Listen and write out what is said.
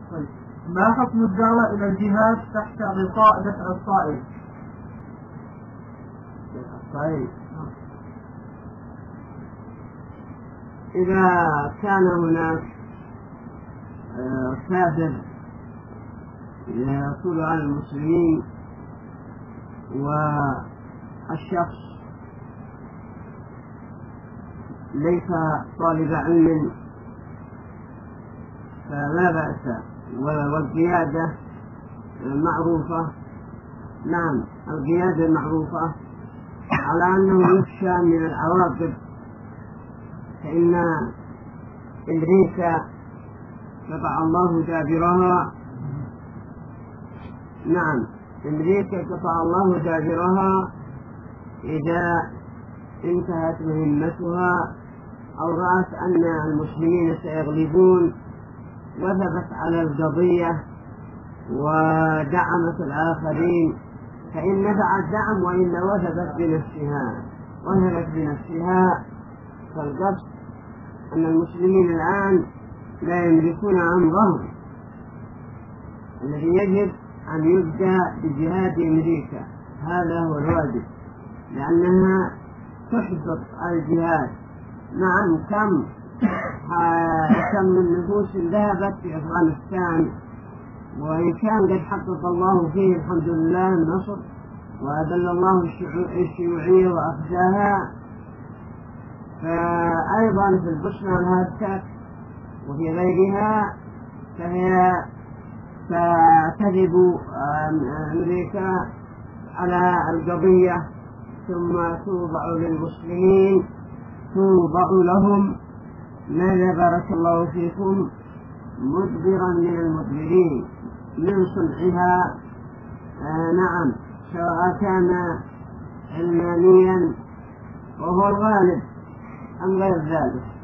طيب. ما حكم الدعوة إلى الجهاد تحت غطاء دفع الطائف؟ إذا كان هناك كافر يقول على المسلمين والشخص ليس طالب علم فلا بأس، والقيادة معروفة. نعم، القيادة معروفة على أنه يخشى من العواقب، فإن أمريكا قطع الله دابرها. نعم، أمريكا قطع الله دابرها إذا انتهت مهمتها أو رأت أن المسلمين سيغلبون وثبت على القضية ودعمت الآخرين، فإن نفعت دعم وإلا وثبت بنفسها. فالقصد أن المسلمين الآن لا يملكون أمرهم، الذي يجب أن يبدأ بجهاد أمريكا، هذا هو الواجب، لأنها تحبط الجهاد. نعم، كم من نفوس ذهبت في أفغانستان، وإن كان قد حقق الله فيه الحمد لله النصر وأذل الله الشيوعية وأخزاها، فأيضا في البوسنة والهرسك وفي غيرها فهي ستذهب أمريكا على القضية، ثم توضع للمسلمين، توضع لهم ماذا بارك الله فيكم مدبرا من المدبرين من صنعها. نعم، سواء كان علمانيا وهو الغالب أم غير ذلك.